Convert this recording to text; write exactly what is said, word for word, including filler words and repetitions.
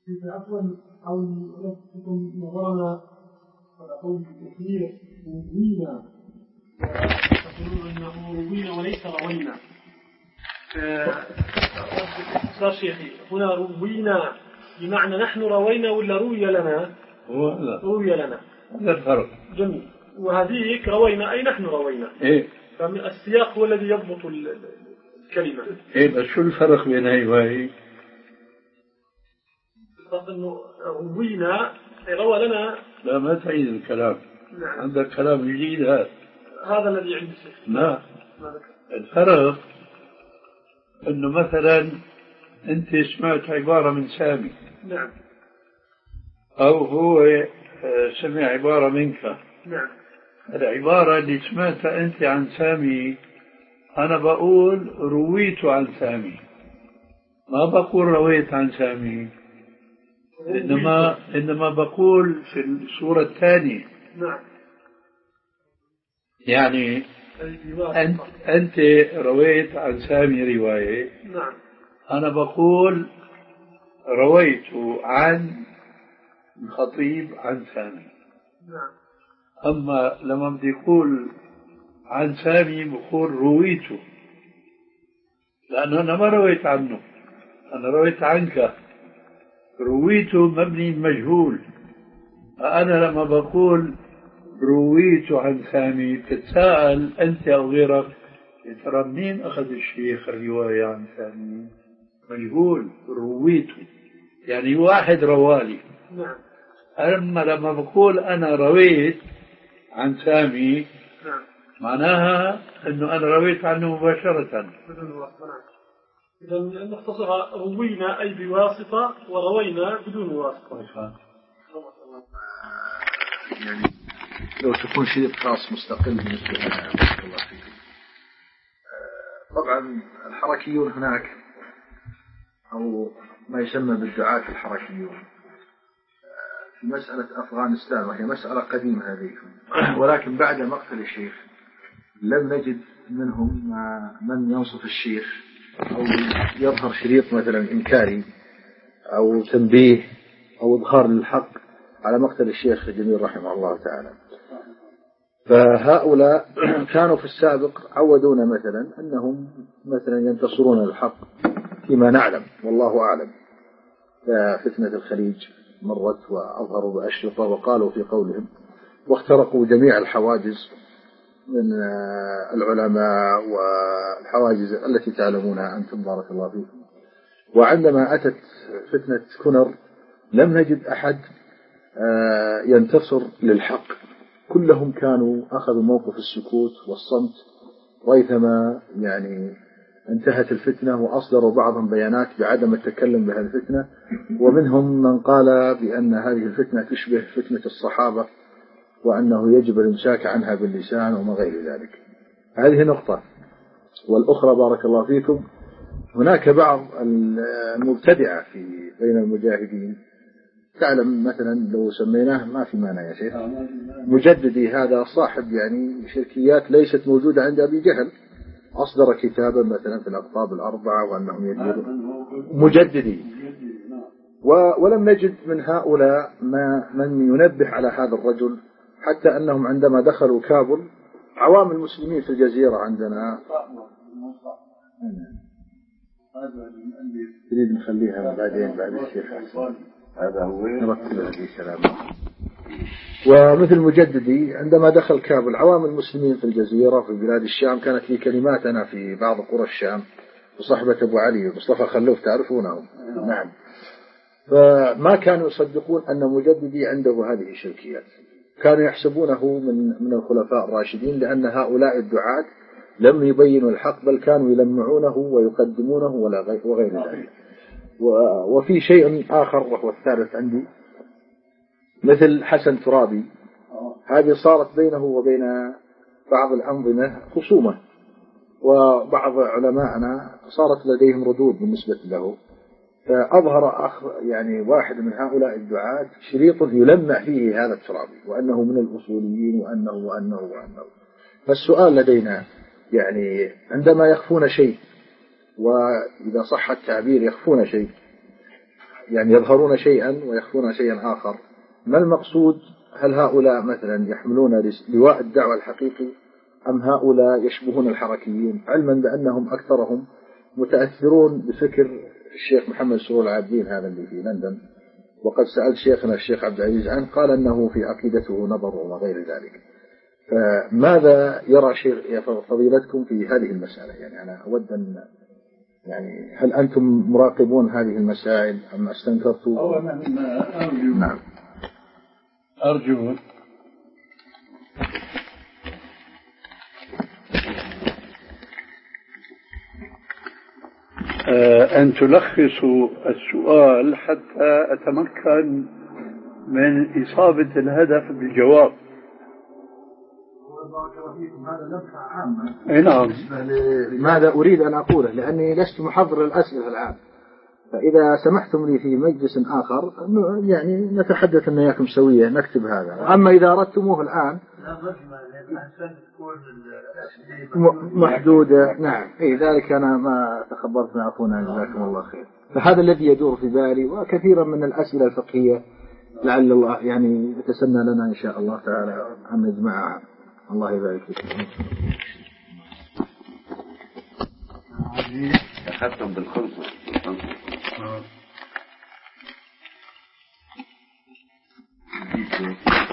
عفوا أو لكم نظرنا ونقول كثير روينا وتقولون أنه روينا وليس روينا. صار شيخي هنا روينا بمعنى نحن روينا ولا روي لنا؟ روي لنا. هذا الفرق. جميل. وهذيك روينا أي نحن روينا. إيه. فالسياق هو الذي يضبط الكلمة. إيه بس شو الفرق بين هاي وهي؟ إنه روينا روى لنا. لا ما تعيد الكلام. نعم. عندك كلام جديد هذا. هذا الذي عندي. لا. الفرق إنه مثلا أنت سمعت عبارة من سامي. نعم. أو هو سمع عبارة منك. نعم. العبارة اللي سمعتها أنت عن سامي أنا بقول رويت عن سامي، ما بقول رويت عن سامي، إنما إنما بقول في الصورة الثانية. نعم. يعني أنت أنت رويت عن سامي رواية. نعم. أنا بقول رويت عن الخطيب عن سامي. نعم. أما لما بدي أقول عن سامي بقول رويته، لأنه أنا ما رويت عنه، أنا رويت عنك. رويته مبني مجهول. أنا لما بقول رويت عن سامي تتساءل أنت أو غيرك ترى منين أخذ الشيخ الرواية عن سامي؟ مجهول. رويته يعني واحد روالي. نعم. أما لما بقول أنا رويت عن سامي نعم. معناها أنه أنا رويت عنه مباشرة بدون واسطة. نعم. إذا نختصرها روينا أي بواسطة وروينا بدون واسطة. يعني لو تكون شريط خاص مستقل بالنسبة لنا. طبعا الحركيون هناك أو ما يسمى بالدعاة الحركيون في مسألة أفغانستان، وهي مسألة قديمة هذه، ولكن بعد مقتل الشيخ لم نجد منهم من ينصف الشيخ أو يظهر شريط مثلا إنكاري أو تنبيه أو إظهار للحق على مقتل الشيخ جميل رحمه الله تعالى. فهؤلاء كانوا في السابق عودونا مثلا أنهم مثلا ينتصرون للحق فيما نعلم والله أعلم. فتنة الخليج مرت وأظهروا بأشرطة وقالوا في قولهم واخترقوا جميع الحواجز من العلماء والحواجز التي تعلمونها أنتم بارك الله فيكم. وعندما أتت فتنة كنر لم نجد أحد ينتصر للحق، كلهم كانوا أخذوا موقف السكوت والصمت ريثما يعني انتهت الفتنة، وأصدروا بعضهم بيانات بعدم التكلم بهذه الفتنة، ومنهم من قال بأن هذه الفتنة تشبه فتنة الصحابة وأنه يجب الإمساك عنها باللسان وما غير ذلك. هذه نقطة. والأخرى بارك الله فيكم هناك بعض المبتدعة في بين المجاهدين، تعلم مثلا لو سميناه ما في معنى يا شيخ مجددي، هذا صاحب يعني شركيات ليست موجودة عند أبي جهل، أصدر كتابا مثلا في الأقطاب الأربعة وأنهم يجبون مجددي، ولم نجد من هؤلاء ما من ينبه على هذا الرجل، حتى أنهم عندما دخلوا كابل عوام المسلمين في الجزيرة عندنا تريد نخليها بعدين بعد الشيخ هذا هو نرتب هذه السلامة. ومثل مجددي عندما دخل كابل عوام المسلمين في الجزيرة في بلاد الشام، كانت لي كلماتنا في بعض قرى الشام وصحبة أبو علي مصطفى خلوف تعرفونه. نعم. فما كانوا يصدقون أن مجددي عنده هذه الشركيات، كانوا يحسبونه من من الخلفاء الراشدين، لأن هؤلاء الدعاة لم يبينوا الحق بل كانوا يلمعونه ويقدمونه وغير ذلك. وفي شيء آخر وهو الثالث عندي مثل حسن ترابي، هذه صارت بينه وبين بعض الأنظمة خصومة، وبعض علماءنا صارت لديهم ردود بالنسبة له، فأظهر أخ يعني واحد من هؤلاء الدعاة شريط يلمع فيه هذا الترابي وأنه من الأصوليين وأنه وأنه وأنه. فالسؤال لدينا يعني عندما يخفون شيء، وإذا صح التعبير يخفون شيء، يعني يظهرون شيئا ويخفون شيئا آخر. ما المقصود؟ هل هؤلاء مثلا يحملون لواء الدعوة الحقيقي أم هؤلاء يشبهون الحركيين، علما بأنهم أكثرهم متأثرون بفكر الشيخ محمد سرور العابدين هذا اللي في لندن، وقد سألت شيخنا الشيخ عبد العزيز عنه قال أنه في عقيدته نظر وغير ذلك. فماذا يرى شيخ فضيلتكم في هذه المسألة؟ يعني أنا أود أن يعني هل أنتم مراقبون هذه المسائل أم استنكرتوا؟ أولا أرجو نعم أرجو أن تلخصوا السؤال حتى أتمكن من إصابة الهدف بالجواب. أي نعم. ماذا أريد أن أقوله لأني لست محضر الأسئلة الآن، فإذا سمحتم لي في مجلس آخر يعني نتحدث أن إياكم سوية نكتب هذا، أما إذا أردتموه الآن محدودة. نعم إيه ذلك أنا ما تخبرت مع أخونا جزاكم الله خير. فهذا الذي يدور في بالي، وكثيرا من الأسئلة الفقهية لعل الله يعني يتسنى لنا إن شاء الله تعالى أن نجمعها. الله يبارك فيك. أخذتم بالخلصة. آه.